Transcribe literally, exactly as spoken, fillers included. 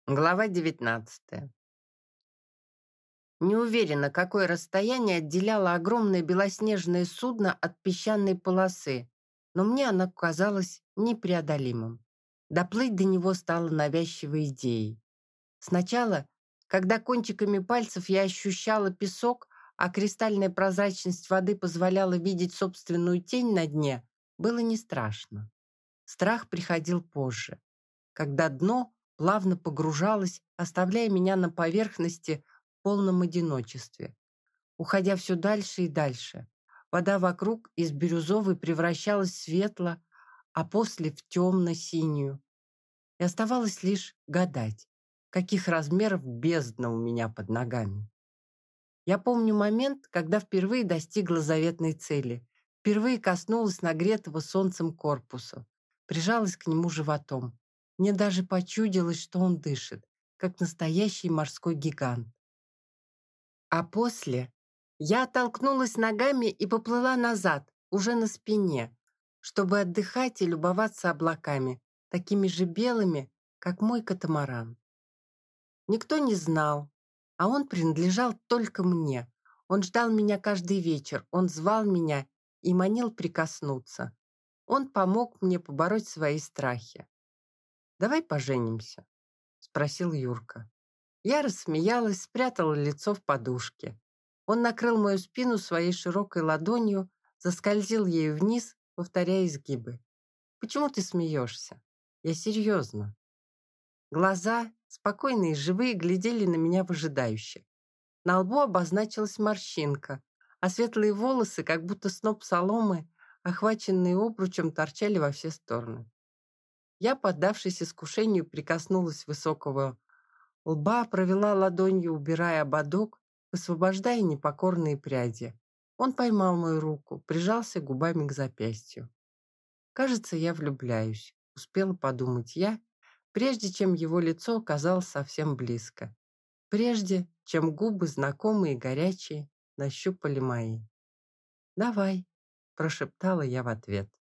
Глава девятнадцатая. Не уверена, какое расстояние отделяло огромное белоснежное судно от песчаной полосы, но мне оно казалось непреодолимым. Доплыть до него стало навязчивой идеей. Сначала, когда кончиками пальцев я ощущала песок, а кристальная прозрачность воды позволяла видеть собственную тень на дне, было не страшно. Страх приходил позже, когда дно плавно погружалось, оставляя меня на поверхности в полном одиночестве, уходя все дальше и дальше. Вода вокруг из бирюзовой превращалась в светло, а после в темно-синюю. И оставалось лишь гадать, каких размеров бездна у меня под ногами. Я помню момент, когда впервые достигла заветной цели, впервые коснулась нагретого солнцем корпуса, прижалась к нему животом. Мне даже почудилось, что он дышит, как настоящий морской гигант. А после я оттолкнулась ногами и поплыла назад, уже на спине, чтобы отдыхать и любоваться облаками, такими же белыми, как мой катамаран. Никто не знал, а он принадлежал только мне. Он ждал меня каждый вечер, он звал меня и манил прикоснуться. Он помог мне побороть свои страхи. «Давай поженимся?» — спросил Юрка. Я рассмеялась, спрятала лицо в подушке. Он накрыл мою спину своей широкой ладонью, заскользил ею вниз, повторяя изгибы. «Почему ты смеешься? Я серьезно». Глаза, спокойные и живые, глядели на меня выжидающе. На лбу обозначилась морщинка, а светлые волосы, как будто сноп соломы, охваченные обручем, торчали во все стороны. Я, поддавшись искушению, прикоснулась высокого лба, провела ладонью, убирая ободок, высвобождая непокорные пряди. Он поймал мою руку, прижался губами к запястью. «Кажется, я влюбляюсь», — успела подумать я, прежде чем его лицо оказалось совсем близко, прежде чем губы, знакомые и горячие, нащупали мои. «Давай», — прошептала я в ответ.